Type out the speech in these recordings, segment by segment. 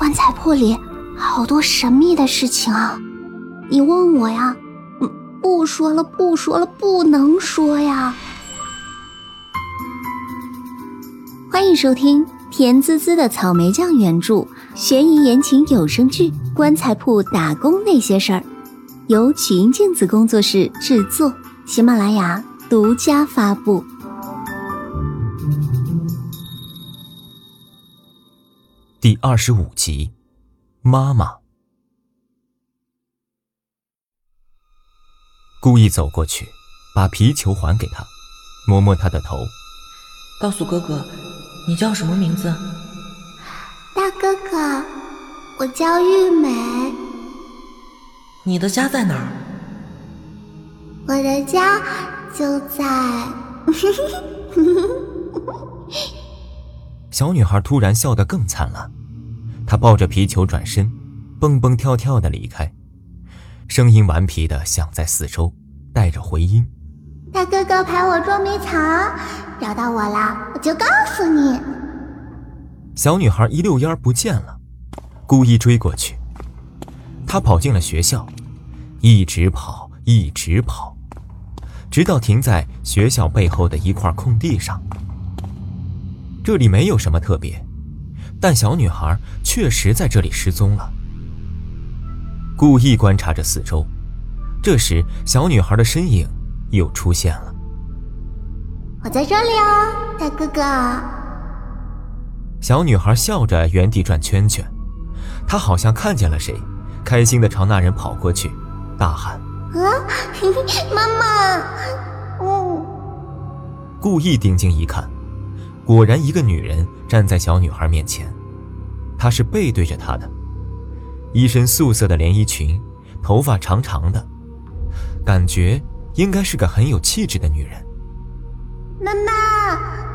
棺材铺里好多神秘的事情啊！你问我呀，不说了，不能说呀。欢迎收听甜滋滋的草莓酱原著悬疑言情有声剧《棺材铺打工那些事儿》，由曲音镜子工作室制作，喜马拉雅独家发布。 第25集，妈妈。故意走过去，把皮球还给他，摸摸他的头。 告诉哥哥，你叫什么名字？ 大哥哥，我叫玉美。 你的家在哪儿？ 我的家就在…… 小女孩突然笑得更灿烂，她抱着皮球转身，蹦蹦跳跳地离开，声音顽皮地响在四周，带着回音。 大哥哥陪我捉迷藏，找到我啦，我就告诉你。 小女孩一溜烟不见了，故意追过去。她跑进了学校，一直跑，直到停在学校背后的一块空地上。这里没有什么特别，但小女孩确实在这里失踪了。故意观察着四周，这时小女孩的身影又出现了。 我在这里哦，大哥哥。 小女孩笑着原地转圈圈，她好像看见了谁，开心地朝那人跑过去，大喊： 妈妈！ 故意定睛一看，果然一个女人站在小女孩面前，她是背对着她的，一身素色的连衣裙，头发长长的，感觉应该是个很有气质的女人。 妈妈！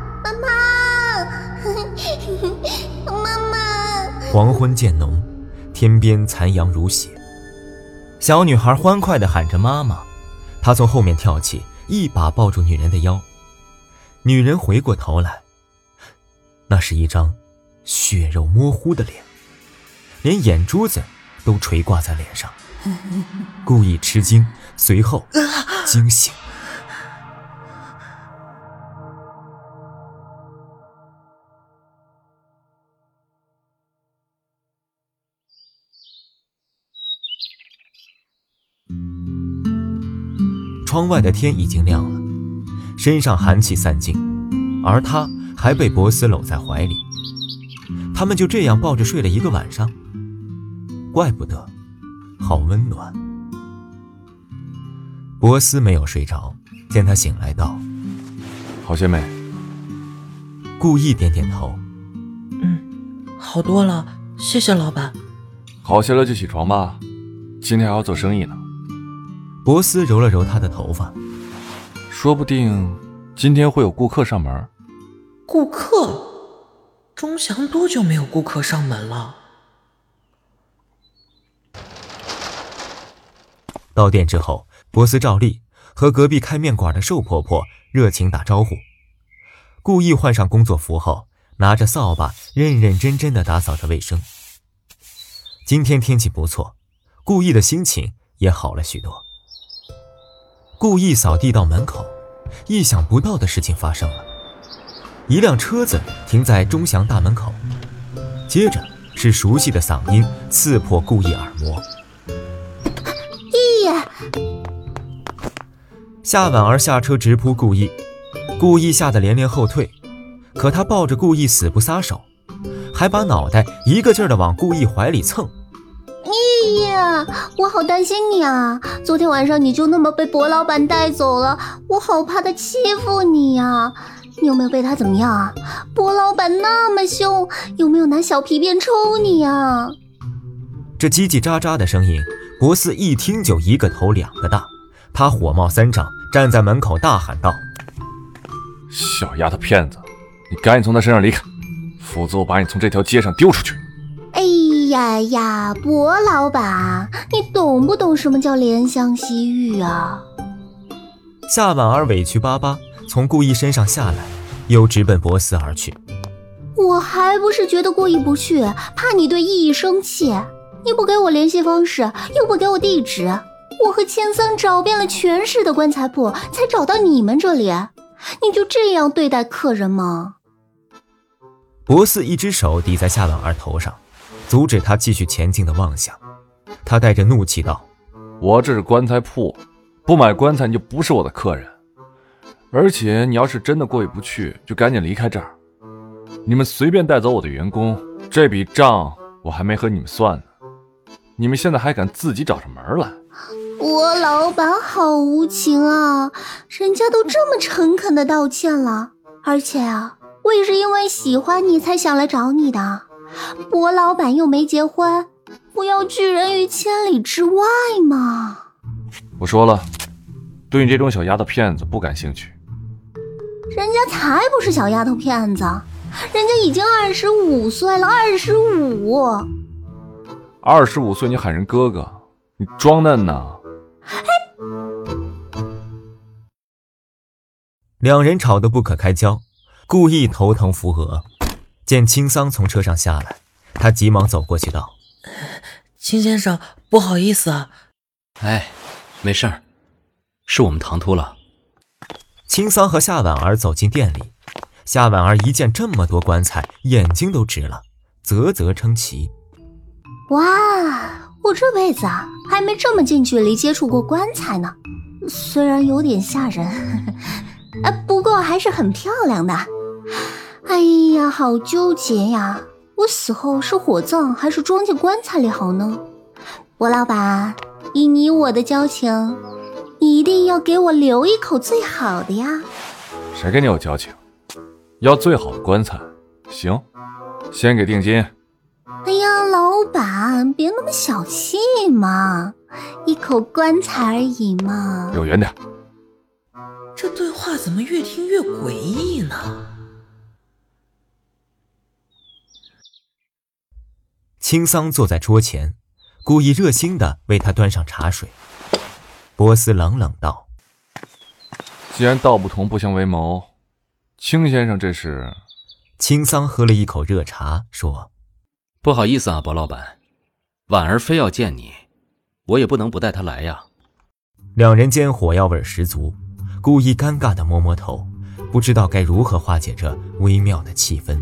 黄昏渐浓，天边残阳如血。小女孩欢快地喊着妈妈，她从后面跳起，一把抱住女人的腰。女人回过头来，那是一张血肉模糊的脸，连眼珠子都垂挂在脸上。故意吃惊，随后惊醒。窗外的天已经亮了，身上寒气散尽，而他还被博斯搂在怀里。他们就这样抱着睡了一个晚上，怪不得好温暖。博斯没有睡着，见他醒来道： 好些没？ 故意点点头。 好多了，谢谢老板。 好些了就起床吧，今天还要做生意呢。 博斯揉了揉他的头发， 说不定今天会有顾客上门。 顾客？钟祥多久没有顾客上门了？ 到店之后，博斯照例和隔壁开面馆的瘦婆婆热情打招呼。故意换上工作服后，拿着扫把认认真真地打扫着卫生。今天天气不错，故意的心情也好了许多。故意扫地到门口，意想不到的事情发生了。一辆车子停在钟祥大门口，接着是熟悉的嗓音刺破故意耳膜。夏婉儿下车直扑故意，故意吓得连连后退，可他抱着故意死不撒手，还把脑袋一个劲儿地往故意怀里蹭。 我好担心你啊！昨天晚上你就那么被博老板带走了，我好怕他欺负你啊！你有没有被他怎么样啊？博老板那么凶，有没有拿小皮鞭抽你啊？ 这叽叽喳喳的声音，博斯一听就一个头两个大，他火冒三丈，站在门口大喊道： 小丫头片子，你赶紧从他身上离开，否则我把你从这条街上丢出去。 呀，博老板，你懂不懂什么叫怜香惜玉啊？ 夏婉儿委屈巴巴从故意身上下来，又直奔博斯而去。 我还不是觉得过意不去，怕你对意义生气。你不给我联系方式，又不给我地址，我和千桑找遍了全市的棺材铺，才找到你们这里。你就这样对待客人吗？ 博斯一只手抵在夏婉儿头上，阻止他继续前进的妄想。他带着怒气道： 我这是棺材铺，不买棺材你就不是我的客人。而且你要是真的过意不去，就赶紧离开这儿。你们随便带走我的员工，这笔账我还没和你们算呢。你们现在还敢自己找上门来？ 我老板好无情啊，人家都这么诚恳的道歉了。而且啊，我也是因为喜欢你才想来找你的。博老板又没结婚，不要拒人于千里之外嘛。 我说了，对你这种小丫头片子不感兴趣。 人家才不是小丫头片子，人家已经25岁了，25。 25岁你喊人哥哥，你装嫩呢？ 两人吵得不可开交，故意头疼扶额。见青桑从车上下来，他急忙走过去道： 秦先生，不好意思啊。 哎，没事儿，是我们唐突了。 青桑和夏婉儿走进店里，夏婉儿一见这么多棺材，眼睛都直了，啧啧称奇。 哇，我这辈子啊还没这么近距离接触过棺材呢，虽然有点吓人，不过还是很漂亮的。哎呀，好纠结呀，我死后是火葬还是装进棺材里好呢？博老板，以你我的交情，你一定要给我留一口最好的呀。 谁跟你有交情？要最好的棺材。行，先给定金。 哎呀，老板别那么小气嘛，一口棺材而已嘛。 给我远点。 这对话怎么越听越诡异呢？ 青桑坐在桌前，故意热心地为他端上茶水。波斯冷冷道： 既然道不同不相为谋，青先生这是…… 青桑喝了一口热茶，说： 不好意思啊，博老板，婉儿非要见你，我也不能不带她来呀。 两人间火药味十足，故意尴尬地摸摸头，不知道该如何化解这微妙的气氛。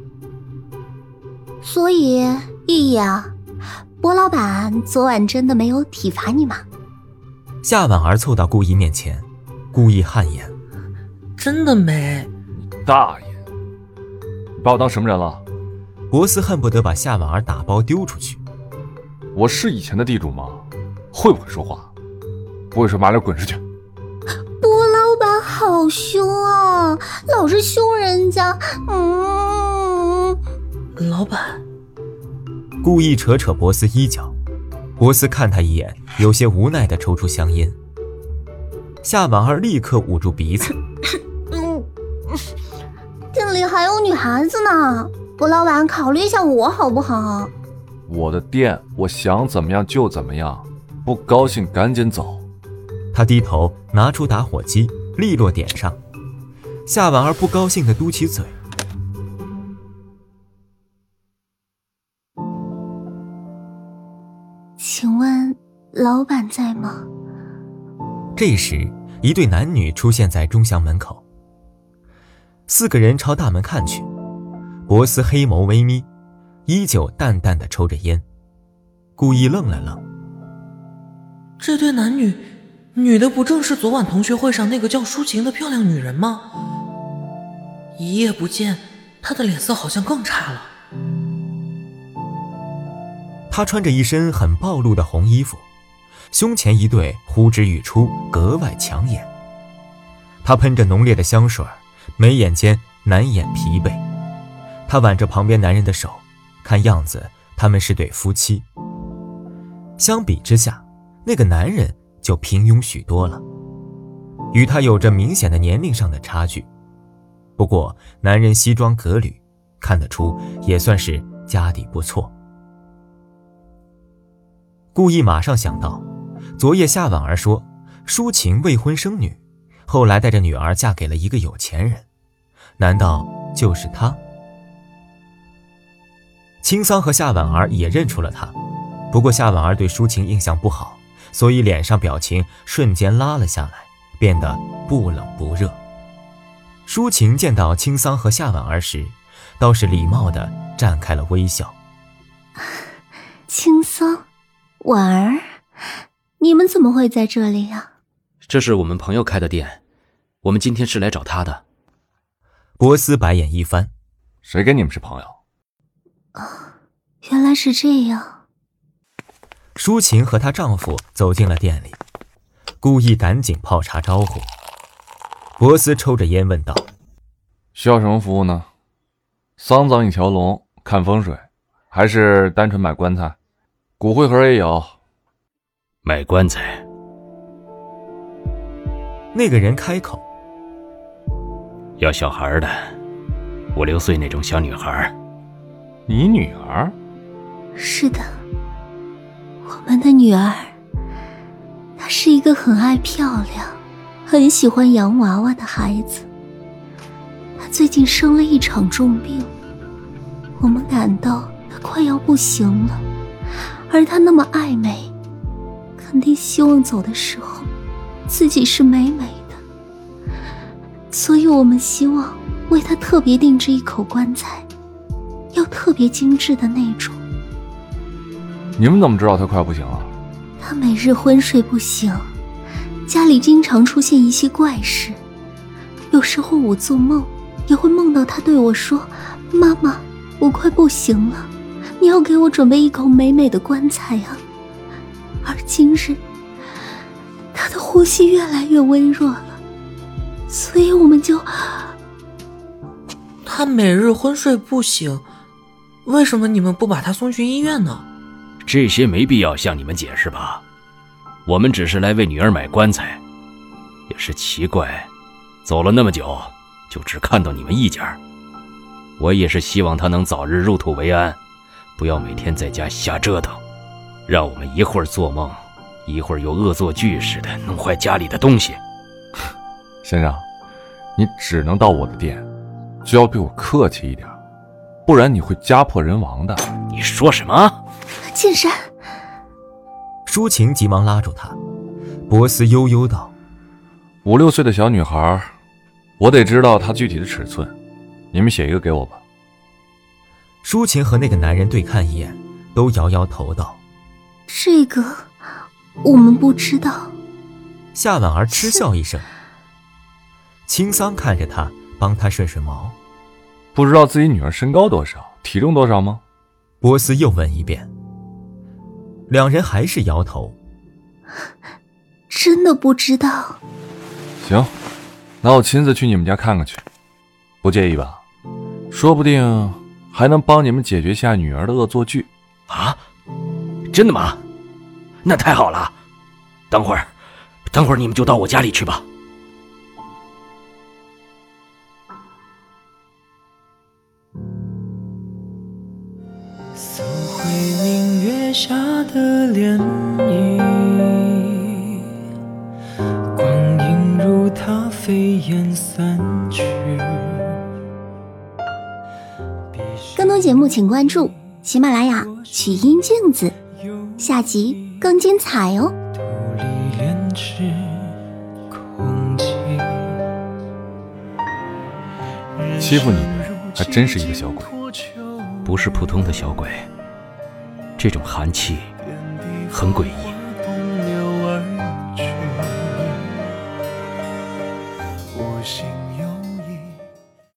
所以意义啊，博老板昨晚真的没有体罚你吗？ 夏婉儿凑到顾意面前，故意汗颜： 真的没。 大爷，你把我当什么人了？ 博斯恨不得把夏婉儿打包丢出去。 我是以前的地主吗？会不会说话？不会说麻溜滚出去。 博老板好凶啊，老是凶人家。 老板， 故意扯扯博斯衣角，博斯看他一眼，有些无奈地抽出香烟。夏婉儿立刻捂住鼻子。 店里还有女孩子呢，博老板考虑一下我好不好？ 我的店，我想怎么样就怎么样，不高兴赶紧走。 他低头拿出打火机，利落点上。夏婉儿不高兴地嘟起嘴。 请问老板在吗？ 这时，一对男女出现在钟祥门口。4个人朝大门看去，博斯黑眸微眯，依旧淡淡地抽着烟，故意愣了愣。 这对男女，女的不正是昨晚同学会上那个叫舒晴的漂亮女人吗？一夜不见，她的脸色好像更差了。 她穿着一身很暴露的红衣服，胸前一对呼之欲出，格外抢眼。她喷着浓烈的香水，眉眼间难掩疲惫。她挽着旁边男人的手，看样子他们是对夫妻。相比之下，那个男人就平庸许多了，与他有着明显的年龄上的差距。不过男人西装革履，看得出也算是家底不错。故意马上想到，昨夜夏婉儿说舒晴未婚生女，后来带着女儿嫁给了一个有钱人，难道就是他？ 青桑和夏婉儿也认出了他，不过夏婉儿对舒晴印象不好，所以脸上表情瞬间拉了下来，变得不冷不热。舒晴见到青桑和夏婉儿时，倒是礼貌地绽开了微笑。 青桑，婉儿，你们怎么会在这里呀？ 这是我们朋友开的店，我们今天是来找他的。 博斯白眼一翻， 谁跟你们是朋友？ 原来是这样。 舒晴和她丈夫走进了店里，故意赶紧泡茶招呼。博斯抽着烟问道： 需要什么服务呢？丧葬一条龙，看风水，还是单纯买棺材？骨灰盒也有。 买棺材。 那个人开口： 要小孩的，5、6岁那种小女孩。 你女儿？ 是的，我们的女儿。她是一个很爱漂亮，很喜欢洋娃娃的孩子。她最近生了一场重病，我们感到她快要不行了，而她那么爱美，肯定希望走的时候自己是美美的，所以我们希望为她特别定制一口棺材，要特别精致的那种。 你们怎么知道她快不行了？ 她每日昏睡不醒，家里经常出现一些怪事，有时候我做梦也会梦到她对我说：妈妈，我快不行了，你要给我准备一口美美的棺材啊。而今日她的呼吸越来越微弱了，所以我们就…… 她每日昏睡不醒，为什么你们不把她送去医院呢？ 这些没必要向你们解释吧，我们只是来为女儿买棺材。也是奇怪，走了那么久，就只看到你们一家。我也是希望她能早日入土为安，不要每天在家瞎折腾，让我们一会儿做梦，一会儿又恶作剧似的弄坏家里的东西。 先生，你只能到我的店，就要对我客气一点，不然你会家破人亡的。 你说什么？ 剑山！ 舒晴急忙拉住他。博斯悠悠道 ：5、6岁的小女孩，我得知道她具体的尺寸，你们写一个给我吧。 舒晴和那个男人对看一眼，都摇摇头道： 这个我们不知道。 夏婉儿嗤笑一声。青桑看着他，帮他顺顺毛。 不知道自己女儿身高多少，体重多少吗？ 波斯又问一遍。两人还是摇头。 真的不知道。 行，那我亲自去你们家看看去，不介意吧？说不定还能帮你们解决下女儿的恶作剧。 啊？真的吗？那太好了。等会儿你们就到我家里去吧。 扫回明月下的涟漪，光阴如它飞燕散去。 更多节目请关注喜马拉雅曲音镜子，下集更精彩哦。 土里炼制空气， 欺负你的还真是一个小鬼。 不是普通的小鬼，这种寒气很诡异。 我心